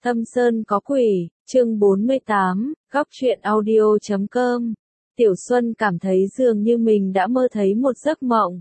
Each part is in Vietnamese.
Thâm Sơn có quỷ, chương 48, góc truyện audio.com. Tiểu Xuân cảm thấy dường như mình đã mơ thấy một giấc mộng.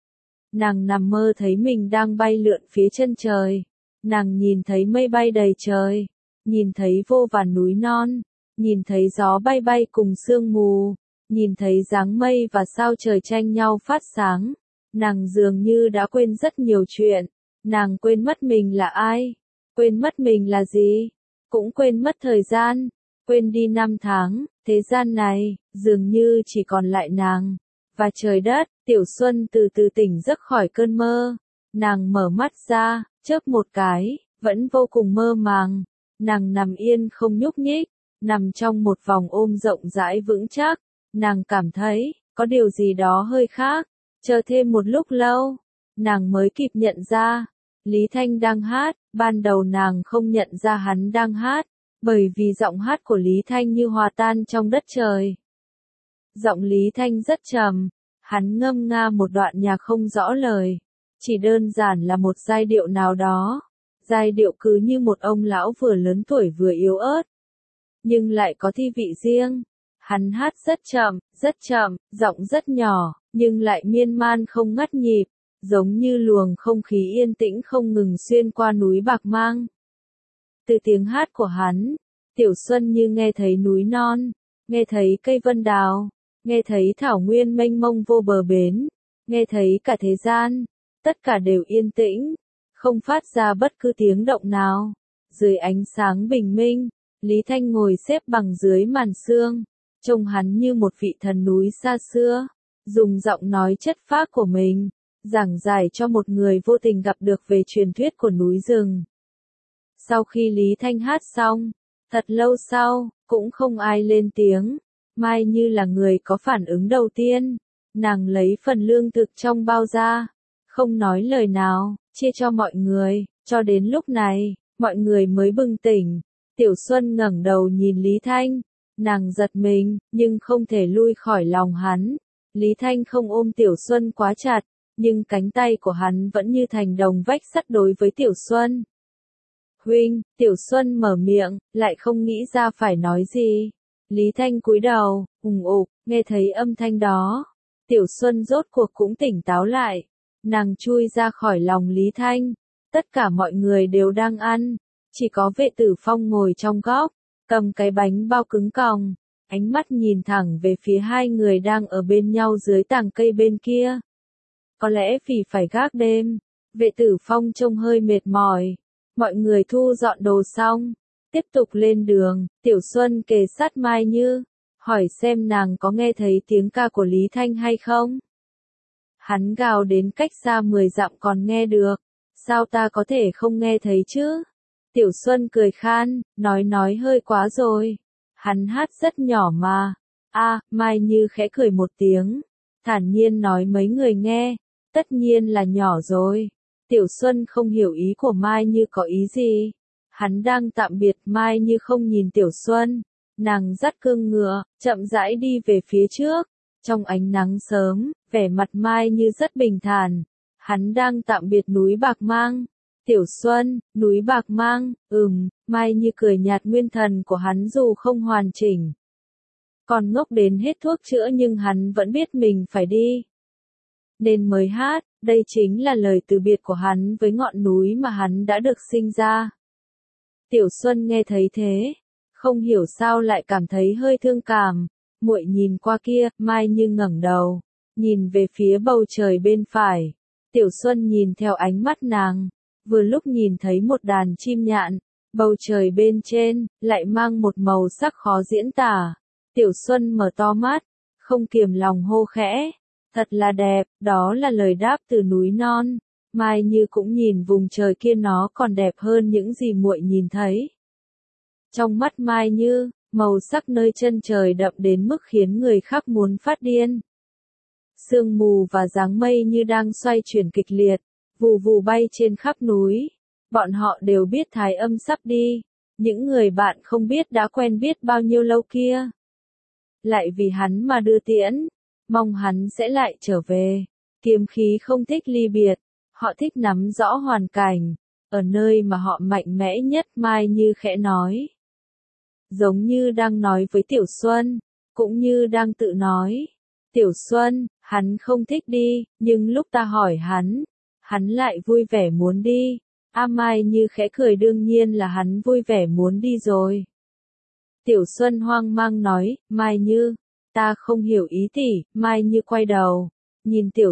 Nàng nằm mơ thấy mình đang bay lượn phía chân trời. Nàng nhìn thấy mây bay đầy trời, nhìn thấy vô vàn núi non, nhìn thấy gió bay bay cùng sương mù, nhìn thấy dáng mây và sao trời tranh nhau phát sáng. Nàng dường như đã quên rất nhiều chuyện. Nàng quên mất mình là ai, quên mất mình là gì, cũng quên mất thời gian, quên đi năm tháng, thế gian này, dường như chỉ còn lại nàng, và trời đất. Tiểu Xuân từ từ tỉnh giấc khỏi cơn mơ, nàng mở mắt ra, chớp một cái, vẫn vô cùng mơ màng, nàng nằm yên không nhúc nhích, nằm trong một vòng ôm rộng rãi vững chắc, nàng cảm thấy, có điều gì đó hơi khác, chờ thêm một lúc lâu, nàng mới kịp nhận ra. Lý Thanh đang hát, ban đầu nàng không nhận ra hắn đang hát, bởi vì giọng hát của Lý Thanh như hòa tan trong đất trời. Giọng Lý Thanh rất trầm, hắn ngâm nga một đoạn nhạc không rõ lời, chỉ đơn giản là một giai điệu nào đó. Giai điệu cứ như một ông lão vừa lớn tuổi vừa yếu ớt, nhưng lại có thi vị riêng. Hắn hát rất chậm, giọng rất nhỏ, nhưng lại miên man không ngắt nhịp, giống như luồng không khí yên tĩnh không ngừng xuyên qua núi Bạc Mang. Từ tiếng hát của hắn, Tiểu Xuân như nghe thấy núi non, nghe thấy cây vân đào, nghe thấy thảo nguyên mênh mông vô bờ bến, nghe thấy cả thế gian, tất cả đều yên tĩnh, không phát ra bất cứ tiếng động nào. Dưới ánh sáng bình minh, Lý Thanh ngồi xếp bằng dưới màn sương, trông hắn như một vị thần núi xa xưa, dùng giọng nói chất phác của mình giảng giải cho một người vô tình gặp được về truyền thuyết của núi rừng. Sau khi Lý Thanh hát xong, thật lâu sau, cũng không ai lên tiếng. Mai Như là người có phản ứng đầu tiên, nàng lấy phần lương thực trong bao ra, không nói lời nào, chia cho mọi người. Cho đến lúc này, mọi người mới bừng tỉnh. Tiểu Xuân ngẩng đầu nhìn Lý Thanh, nàng giật mình, nhưng không thể lui khỏi lòng hắn. Lý Thanh không ôm Tiểu Xuân quá chặt, nhưng cánh tay của hắn vẫn như thành đồng vách sắt đối với Tiểu Xuân. Huynh, Tiểu Xuân mở miệng, lại không nghĩ ra phải nói gì. Lý Thanh cúi đầu, nghe thấy âm thanh đó. Tiểu Xuân rốt cuộc cũng tỉnh táo lại. Nàng chui ra khỏi lòng Lý Thanh. Tất cả mọi người đều đang ăn. Chỉ có Vệ Tử Phong ngồi trong góc, cầm cái bánh bao cứng còng. Ánh mắt nhìn thẳng về phía hai người đang ở bên nhau dưới tàng cây bên kia. Có lẽ vì phải gác đêm, Vệ Tử Phong trông hơi mệt mỏi. Mọi người thu dọn đồ xong, tiếp tục lên đường. Tiểu Xuân kề sát Mai Như, hỏi xem nàng có nghe thấy tiếng ca của Lý Thanh hay không. Hắn gào đến cách xa 10 dặm còn nghe được, sao ta có thể không nghe thấy chứ? Tiểu Xuân cười khan, nói hơi quá rồi. Hắn hát rất nhỏ mà. Mai Như khẽ cười một tiếng, thản nhiên nói mấy người nghe, tất nhiên là nhỏ rồi. Tiểu Xuân không hiểu ý của Mai Như có ý gì. Hắn đang tạm biệt Mai Như không nhìn Tiểu Xuân. Nàng dắt cương ngựa, chậm rãi đi về phía trước. Trong ánh nắng sớm, vẻ mặt Mai Như rất bình thản. Hắn đang tạm biệt núi Bạc Mang. Tiểu Xuân, núi Bạc Mang, Mai Như cười nhạt. Nguyên thần của hắn dù không hoàn chỉnh, còn ngốc đến hết thuốc chữa, nhưng hắn vẫn biết mình phải đi, nên mới hát. Đây chính là lời từ biệt của hắn với ngọn núi mà hắn đã được sinh ra. Tiểu Xuân nghe thấy thế, không hiểu sao lại cảm thấy hơi thương cảm. Muội nhìn qua kia. Mai Như ngẩng đầu, nhìn về phía bầu trời bên phải. Tiểu Xuân nhìn theo ánh mắt nàng, vừa lúc nhìn thấy một đàn chim nhạn. Bầu trời bên trên lại mang một màu sắc khó diễn tả. Tiểu Xuân mở to mắt, không kiềm lòng hô khẽ. Thật là đẹp, đó là lời đáp từ núi non. Mai Như cũng nhìn vùng trời kia, nó còn đẹp hơn những gì muội nhìn thấy. Trong mắt Mai Như, màu sắc nơi chân trời đậm đến mức khiến người khác muốn phát điên. Sương mù và dáng mây như đang xoay chuyển kịch liệt, vù vù bay trên khắp núi. Bọn họ đều biết Thái Âm sắp đi, những người bạn không biết đã quen biết bao nhiêu lâu kia, lại vì hắn mà đưa tiễn, mong hắn sẽ lại trở về. Kiếm khí không thích ly biệt, họ thích nắm rõ hoàn cảnh, ở nơi mà họ mạnh mẽ nhất, Mai Như khẽ nói. Giống như đang nói với Tiểu Xuân, cũng như đang tự nói. Tiểu Xuân, hắn không thích đi, nhưng lúc ta hỏi hắn lại vui vẻ muốn đi. Mai Như khẽ cười, đương nhiên là hắn vui vẻ muốn đi rồi. Tiểu Xuân hoang mang nói, Mai Như, ta không hiểu ý tỷ. Mai Như quay đầu, nhìn Tiểu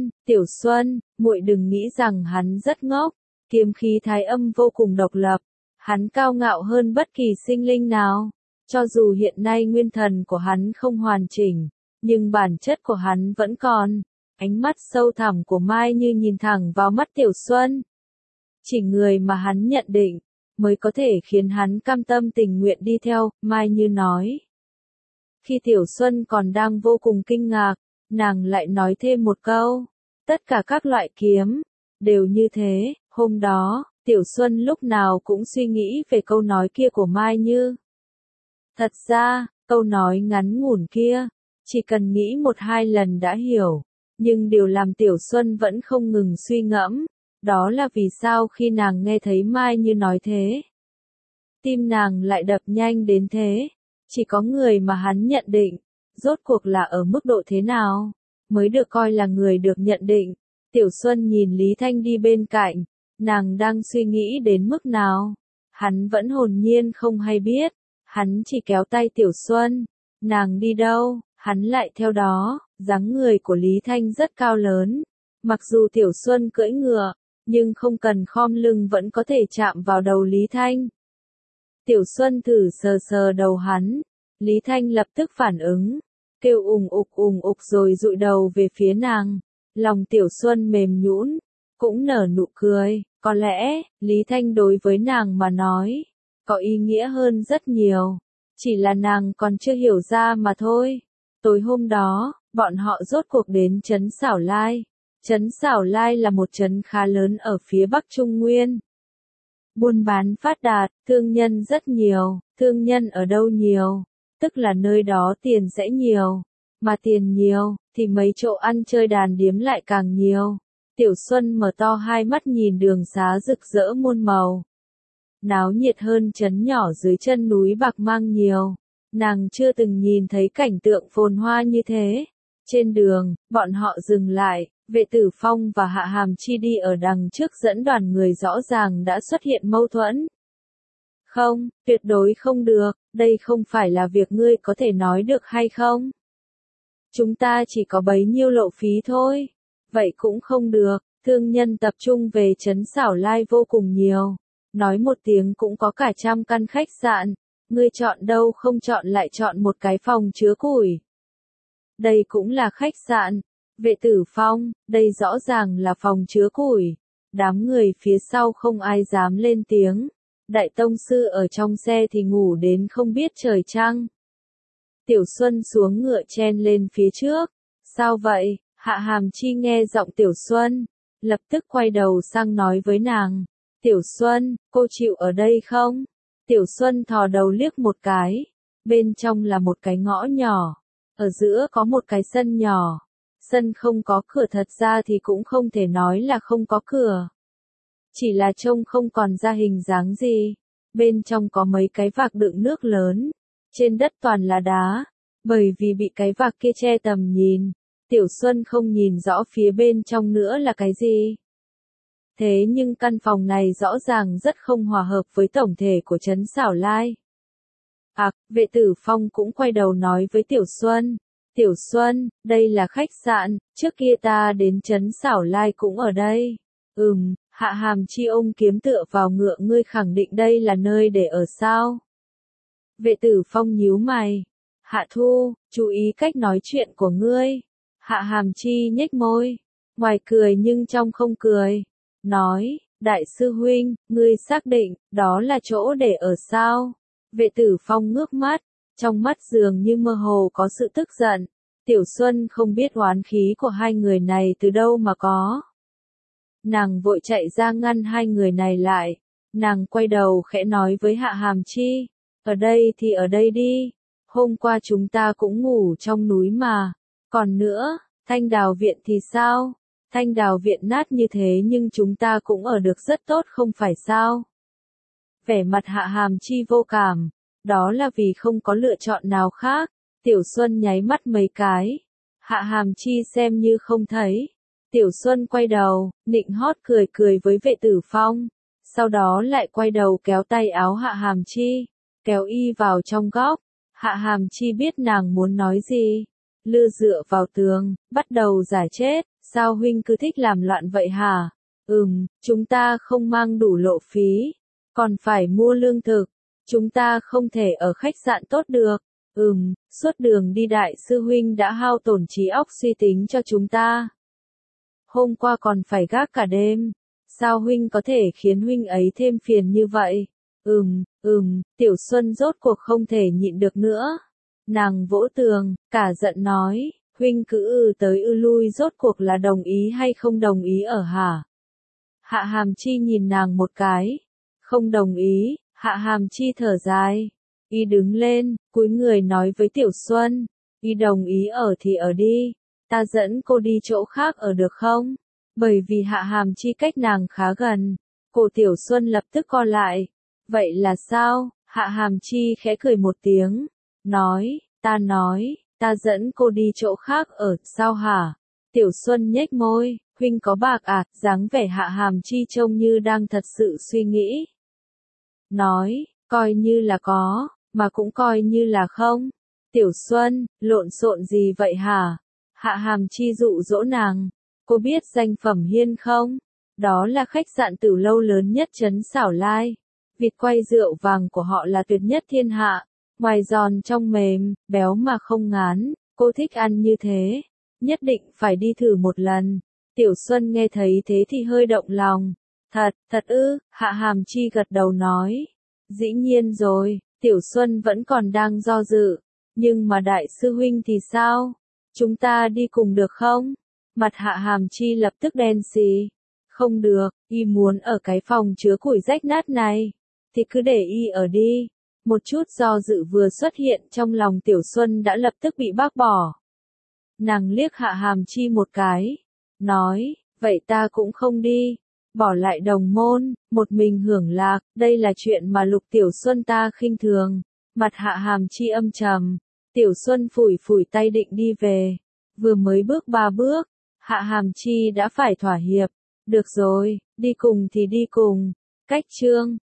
Xuân, muội đừng nghĩ rằng hắn rất ngốc, kiếm khí thái âm vô cùng độc lập, hắn cao ngạo hơn bất kỳ sinh linh nào. Cho dù hiện nay nguyên thần của hắn không hoàn chỉnh, nhưng bản chất của hắn vẫn còn. Ánh mắt sâu thẳm của Mai Như nhìn thẳng vào mắt Tiểu Xuân. Chỉ người mà hắn nhận định, mới có thể khiến hắn cam tâm tình nguyện đi theo, Mai Như nói. Khi Tiểu Xuân còn đang vô cùng kinh ngạc, nàng lại nói thêm một câu. Tất cả các loại kiếm, đều như thế. Hôm đó, Tiểu Xuân lúc nào cũng suy nghĩ về câu nói kia của Mai Như. Thật ra, câu nói ngắn ngủn kia, chỉ cần nghĩ 1-2 lần đã hiểu. Nhưng điều làm Tiểu Xuân vẫn không ngừng suy ngẫm, đó là vì sao khi nàng nghe thấy Mai Như nói thế, tim nàng lại đập nhanh đến thế. Chỉ có người mà hắn nhận định, rốt cuộc là ở mức độ thế nào, mới được coi là người được nhận định. Tiểu Xuân nhìn Lý Thanh đi bên cạnh, nàng đang suy nghĩ đến mức nào. Hắn vẫn hồn nhiên không hay biết, hắn chỉ kéo tay Tiểu Xuân, nàng đi đâu, hắn lại theo đó. Dáng người của Lý Thanh rất cao lớn, mặc dù Tiểu Xuân cưỡi ngựa, nhưng không cần khom lưng vẫn có thể chạm vào đầu Lý Thanh. Tiểu Xuân thử sờ sờ đầu hắn, Lý Thanh lập tức phản ứng, kêu ùng ục rồi dụi đầu về phía nàng. Lòng Tiểu Xuân mềm nhũn, cũng nở nụ cười. Có lẽ, Lý Thanh đối với nàng mà nói, có ý nghĩa hơn rất nhiều, chỉ là nàng còn chưa hiểu ra mà thôi. Tối hôm đó, bọn họ rốt cuộc đến trấn Xảo Lai. Trấn Xảo Lai là một trấn khá lớn ở phía Bắc Trung Nguyên. Buôn bán phát đạt, thương nhân rất nhiều. Thương nhân ở đâu nhiều, tức là nơi đó tiền sẽ nhiều. Mà tiền nhiều, thì mấy chỗ ăn chơi đàn điếm lại càng nhiều. Tiểu Xuân mở to hai mắt nhìn đường xá rực rỡ muôn màu. Náo nhiệt hơn trấn nhỏ dưới chân núi Bạc Mang nhiều. Nàng chưa từng nhìn thấy cảnh tượng phồn hoa như thế. Trên đường, bọn họ dừng lại, Vệ Tử Phong và Hạ Hàm Chi đi ở đằng trước dẫn đoàn người, rõ ràng đã xuất hiện mâu thuẫn. Không, tuyệt đối không được, đây không phải là việc ngươi có thể nói được hay không? Chúng ta chỉ có bấy nhiêu lộ phí thôi. Vậy cũng không được, thương nhân tập trung về trấn Xảo Lai vô cùng nhiều. Nói một tiếng cũng có cả 100 căn khách sạn. Ngươi chọn đâu không chọn lại chọn một cái phòng chứa củi. Đây cũng là khách sạn. Vệ Tử Phong, đây rõ ràng là phòng chứa củi. Đám người phía sau không ai dám lên tiếng. Đại tông sư ở trong xe thì ngủ đến không biết trời trăng. Tiểu Xuân xuống ngựa chen lên phía trước. Sao vậy? Hạ Hàm Chi nghe giọng Tiểu Xuân, lập tức quay đầu sang nói với nàng. Tiểu Xuân, cô chịu ở đây không? Tiểu Xuân thò đầu liếc một cái. Bên trong là một cái ngõ nhỏ. Ở giữa có một cái sân nhỏ. Sân không có cửa, thật ra thì cũng không thể nói là không có cửa. Chỉ là trông không còn ra hình dáng gì. Bên trong có mấy cái vạc đựng nước lớn. Trên đất toàn là đá. Bởi vì bị cái vạc kia che tầm nhìn, Tiểu Xuân không nhìn rõ phía bên trong nữa là cái gì. Thế nhưng căn phòng này rõ ràng rất không hòa hợp với tổng thể của trấn Xảo Lai. Vệ Tử Phong cũng quay đầu nói với Tiểu Xuân. Tiểu Xuân, đây là khách sạn, trước kia ta đến trấn Xảo Lai cũng ở đây. Hạ Hàm Chi ôm kiếm tựa vào ngựa, ngươi khẳng định đây là nơi để ở sao? Vệ Tử Phong nhíu mày. Hạ Thu, chú ý cách nói chuyện của ngươi. Hạ Hàm Chi nhếch môi, ngoài cười nhưng trong không cười. Nói, đại sư huynh, ngươi xác định, đó là chỗ để ở sao? Vệ Tử Phong ngước mắt, trong mắt dường như mơ hồ có sự tức giận. Tiểu Xuân không biết oán khí của hai người này từ đâu mà có. Nàng vội chạy ra ngăn hai người này lại. Nàng quay đầu khẽ nói với Hạ Hàm Chi. Ở đây thì ở đây đi. Hôm qua chúng ta cũng ngủ trong núi mà. Còn nữa, Thanh Đào viện thì sao? Thanh Đào viện nát như thế nhưng chúng ta cũng ở được rất tốt không phải sao? Vẻ mặt Hạ Hàm Chi vô cảm, đó là vì không có lựa chọn nào khác. Tiểu Xuân nháy mắt mấy cái. Hạ Hàm Chi xem như không thấy. Tiểu Xuân quay đầu, nịnh hót cười cười với Vệ Tử Phong. Sau đó lại quay đầu kéo tay áo Hạ Hàm Chi, kéo y vào trong góc. Hạ Hàm Chi biết nàng muốn nói gì. Lư dựa vào tường, bắt đầu giả chết. Sao huynh cứ thích làm loạn vậy hả? Chúng ta không mang đủ lộ phí. Còn phải mua lương thực. Chúng ta không thể ở khách sạn tốt được. Suốt đường đi đại sư huynh đã hao tổn trí óc suy tính cho chúng ta. Hôm qua còn phải gác cả đêm. Sao huynh có thể khiến huynh ấy thêm phiền như vậy? Tiểu Xuân rốt cuộc không thể nhịn được nữa. Nàng vỗ tường, cả giận nói, huynh cứ tới lui rốt cuộc là đồng ý hay không đồng ý ở hả? Hạ Hàm Chi nhìn nàng một cái. Không đồng ý, Hạ Hàm Chi thở dài. Y đứng lên, cúi người nói với Tiểu Xuân, y đồng ý ở thì ở đi, ta dẫn cô đi chỗ khác ở được không? Bởi vì Hạ Hàm Chi cách nàng khá gần, cổ Tiểu Xuân lập tức co lại. Vậy là sao? Hạ Hàm Chi khẽ cười một tiếng, nói, ta dẫn cô đi chỗ khác ở, sao hả? Tiểu Xuân nhếch môi, huynh có bạc à? Dáng vẻ Hạ Hàm Chi trông như đang thật sự suy nghĩ. Nói, coi như là có, mà cũng coi như là không. Tiểu Xuân, lộn xộn gì vậy hả? Hạ Hàm Chi dụ dỗ nàng. Cô biết danh phẩm Hiên không? Đó là khách sạn tử lâu lớn nhất trấn Xảo Lai. Vịt quay rượu vàng của họ là tuyệt nhất thiên hạ. Ngoài giòn trong mềm, béo mà không ngán. Cô thích ăn như thế. Nhất định phải đi thử một lần. Tiểu Xuân nghe thấy thế thì hơi động lòng. Thật ư? Hạ Hàm Chi gật đầu nói. Dĩ nhiên rồi, Tiểu Xuân vẫn còn đang do dự. Nhưng mà đại sư huynh thì sao? Chúng ta đi cùng được không? Mặt Hạ Hàm Chi lập tức đen xì. Không được, y muốn ở cái phòng chứa củi rách nát này. Thì cứ để y ở đi. Một chút do dự vừa xuất hiện trong lòng Tiểu Xuân đã lập tức bị bác bỏ. Nàng liếc Hạ Hàm Chi một cái. Nói, vậy ta cũng không đi. Bỏ lại đồng môn, một mình hưởng lạc, đây là chuyện mà Lục Tiểu Xuân ta khinh thường. Mặt Hạ Hàm Chi âm trầm. Tiểu Xuân phủi phủi tay định đi về. Vừa mới bước 3 bước, Hạ Hàm Chi đã phải thỏa hiệp. Được rồi, đi cùng thì đi cùng. Cách chương